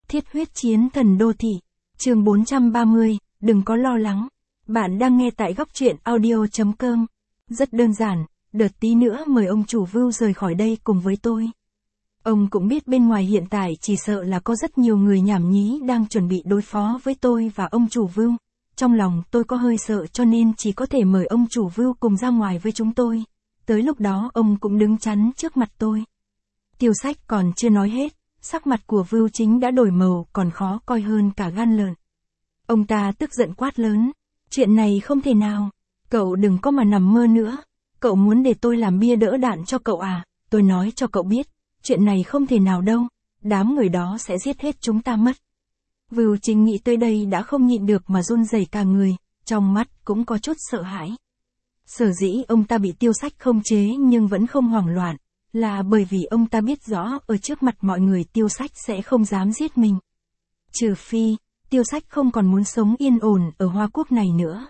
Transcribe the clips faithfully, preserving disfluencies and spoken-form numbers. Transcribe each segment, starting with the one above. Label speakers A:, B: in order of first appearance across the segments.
A: Thiết huyết chiến thần đô thị. Chương bốn trăm ba mươi, đừng có lo lắng. Bạn đang nghe tại góc truyện audio chấm com. Rất đơn giản, đợt tí nữa mời ông chủ Vưu rời khỏi đây cùng với tôi. Ông cũng biết bên ngoài hiện tại chỉ sợ là có rất nhiều người nhảm nhí đang chuẩn bị đối phó với tôi và ông chủ Vưu. Trong lòng tôi có hơi sợ cho nên chỉ có thể mời ông chủ Vưu cùng ra ngoài với chúng tôi. Tới lúc đó ông cũng đứng chắn trước mặt tôi. Tiêu Sách còn chưa nói hết, sắc mặt của Vưu Chính đã đổi màu còn khó coi hơn cả gan lợn. Ông ta tức giận quát lớn. Chuyện này không thể nào. Cậu đừng có mà nằm mơ nữa. Cậu muốn để tôi làm bia đỡ đạn cho cậu à? Tôi nói cho cậu biết. Chuyện này không thể nào đâu. Đám người đó sẽ giết hết chúng ta mất. Vưu Chính nghĩ tới đây đã không nhịn được mà run rẩy cả người. Trong mắt cũng có chút sợ hãi. Sở dĩ ông ta bị Tiêu Sách khống chế nhưng vẫn không hoảng loạn. Là bởi vì ông ta biết rõ ở trước mặt mọi người Tiêu Sách sẽ không dám giết mình. Trừ phi, Tiêu Sách không còn muốn sống yên ổn ở Hoa Quốc này nữa.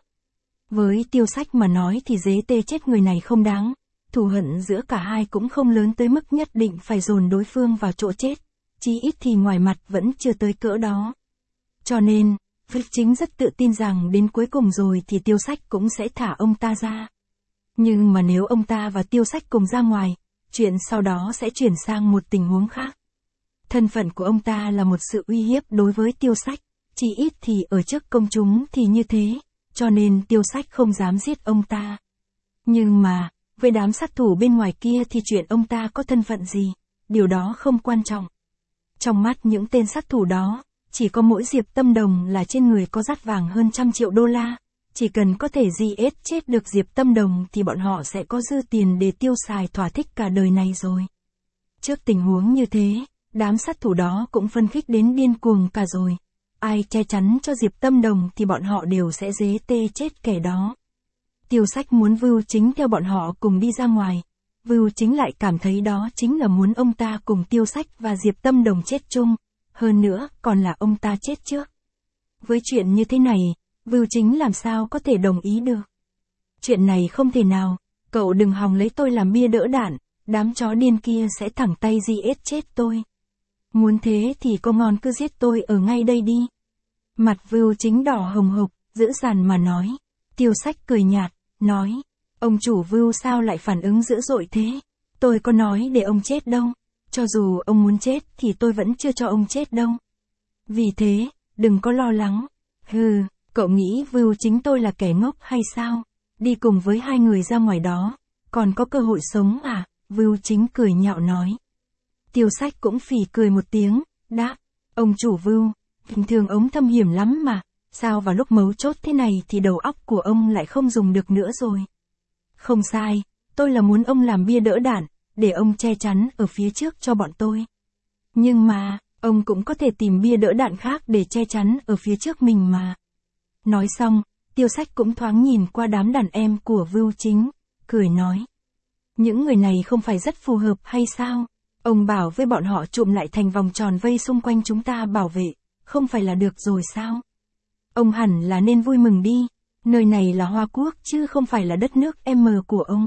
A: Với Tiêu Sách mà nói thì dế tê chết người này không đáng. Thù hận giữa cả hai cũng không lớn tới mức nhất định phải dồn đối phương vào chỗ chết. Chí ít thì ngoài mặt vẫn chưa tới cỡ đó. Cho nên, Vưu Chính rất tự tin rằng đến cuối cùng rồi thì Tiêu Sách cũng sẽ thả ông ta ra. Nhưng mà nếu ông ta và Tiêu Sách cùng ra ngoài, chuyện sau đó sẽ chuyển sang một tình huống khác. Thân phận của ông ta là một sự uy hiếp đối với Tiêu Sách, chỉ ít thì ở trước công chúng thì như thế, cho nên Tiêu Sách không dám giết ông ta. Nhưng mà, với đám sát thủ bên ngoài kia thì chuyện ông ta có thân phận gì, điều đó không quan trọng. Trong mắt những tên sát thủ đó, chỉ có mỗi Diệp Tâm Đồng là trên người có dát vàng hơn trăm triệu đô la. Chỉ cần có thể giết chết được Diệp Tâm Đồng thì bọn họ sẽ có dư tiền để tiêu xài thỏa thích cả đời này rồi. Trước tình huống như thế, đám sát thủ đó cũng phân khích đến điên cuồng cả rồi. Ai che chắn cho Diệp Tâm Đồng thì bọn họ đều sẽ dế tê chết kẻ đó. Tiêu Sách muốn Vưu Chính theo bọn họ cùng đi ra ngoài. Vưu Chính lại cảm thấy đó chính là muốn ông ta cùng Tiêu Sách và Diệp Tâm Đồng chết chung. Hơn nữa, còn là ông ta chết trước. Với chuyện như thế này, Vưu Chính làm sao có thể đồng ý được. Chuyện này không thể nào, cậu đừng hòng lấy tôi làm bia đỡ đạn, đám chó điên kia sẽ thẳng tay giết chết tôi. Muốn thế thì có ngon cứ giết tôi ở ngay đây đi. Mặt Vưu Chính đỏ hồng hộc, dữ dằn mà nói. Tiêu Sách cười nhạt, nói, ông chủ Vưu sao lại phản ứng dữ dội thế? Tôi có nói để ông chết đâu. Cho dù ông muốn chết thì tôi vẫn chưa cho ông chết đâu. Vì thế, đừng có lo lắng. Hừ, cậu nghĩ Vưu Chính tôi là kẻ ngốc hay sao? Đi cùng với hai người ra ngoài đó, còn có cơ hội sống à? Vưu Chính cười nhạo nói. Tiêu Sách cũng phì cười một tiếng, đáp, ông chủ Vưu, bình thường ông thâm hiểm lắm mà, sao vào lúc mấu chốt thế này thì đầu óc của ông lại không dùng được nữa rồi. Không sai, tôi là muốn ông làm bia đỡ đạn, để ông che chắn ở phía trước cho bọn tôi. Nhưng mà, ông cũng có thể tìm bia đỡ đạn khác để che chắn ở phía trước mình mà. Nói xong, Tiêu Sách cũng thoáng nhìn qua đám đàn em của Vưu Chính, cười nói. Những người này không phải rất phù hợp hay sao? Ông bảo với bọn họ trụm lại thành vòng tròn vây xung quanh chúng ta bảo vệ, không phải là được rồi sao? Ông hẳn là nên vui mừng đi, nơi này là Hoa Quốc chứ không phải là đất nước M của ông.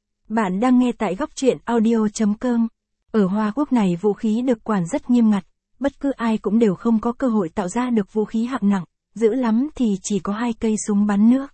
A: Bạn đang nghe tại góc truyện audio chấm com. Ở Hoa Quốc này vũ khí được quản rất nghiêm ngặt, bất cứ ai cũng đều không có cơ hội tạo ra được vũ khí hạng nặng, dữ lắm thì chỉ có hai cây súng bắn nước.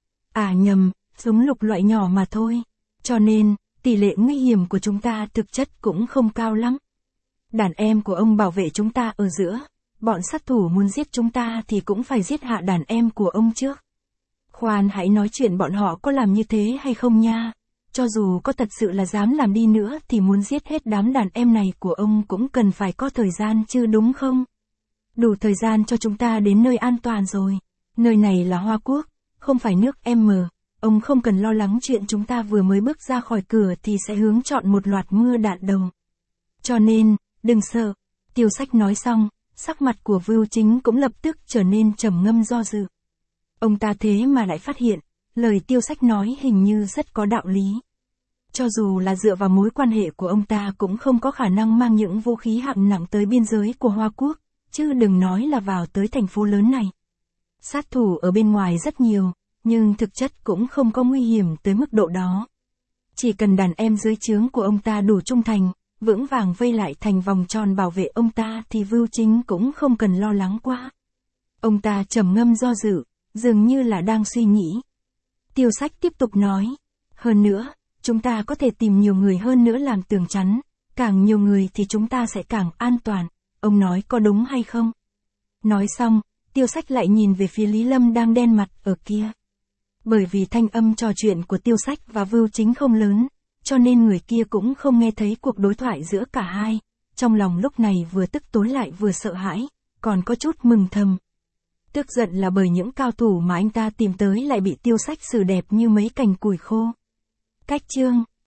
A: À nhầm, súng lục loại nhỏ mà thôi. Cho nên, tỷ lệ nguy hiểm của chúng ta thực chất cũng không cao lắm. Đàn em của ông bảo vệ chúng ta ở giữa, bọn sát thủ muốn giết chúng ta thì cũng phải giết hạ đàn em của ông trước. Khoan hãy nói chuyện bọn họ có làm như thế hay không nha. Cho dù có thật sự là dám làm đi nữa thì muốn giết hết đám đàn em này của ông cũng cần phải có thời gian chứ đúng không? Đủ thời gian cho chúng ta đến nơi an toàn rồi. Nơi này là Hoa Quốc, không phải nước M. Ông không cần lo lắng chuyện chúng ta vừa mới bước ra khỏi cửa thì sẽ hướng chọn một loạt mưa đạn đầu. Cho nên, đừng sợ. Tiêu Sách nói xong, sắc mặt của Vưu Chính cũng lập tức trở nên trầm ngâm do dự. Ông ta thế mà lại phát hiện, lời Tiêu Sách nói hình như rất có đạo lý. Cho dù là dựa vào mối quan hệ của ông ta cũng không có khả năng mang những vũ khí hạng nặng tới biên giới của Hoa Quốc, chứ đừng nói là vào tới thành phố lớn này. Sát thủ ở bên ngoài rất nhiều, nhưng thực chất cũng không có nguy hiểm tới mức độ đó. Chỉ cần đàn em dưới trướng của ông ta đủ trung thành, vững vàng vây lại thành vòng tròn bảo vệ ông ta thì Vưu Chính cũng không cần lo lắng quá. Ông ta trầm ngâm do dự, dường như là đang suy nghĩ. Tiêu Sách tiếp tục nói, hơn nữa, chúng ta có thể tìm nhiều người hơn nữa làm tường chắn, càng nhiều người thì chúng ta sẽ càng an toàn, ông nói có đúng hay không? Nói xong, Tiêu Sách lại nhìn về phía Lý Lâm đang đen mặt ở kia. Bởi vì thanh âm trò chuyện của Tiêu Sách và Vưu Chính không lớn, cho nên người kia cũng không nghe thấy cuộc đối thoại giữa cả hai, trong lòng lúc này vừa tức tối lại vừa sợ hãi, còn có chút mừng thầm. Tức giận là bởi những cao thủ mà anh ta tìm tới lại bị Tiêu Sách xử đẹp như mấy cành củi khô. Cách chương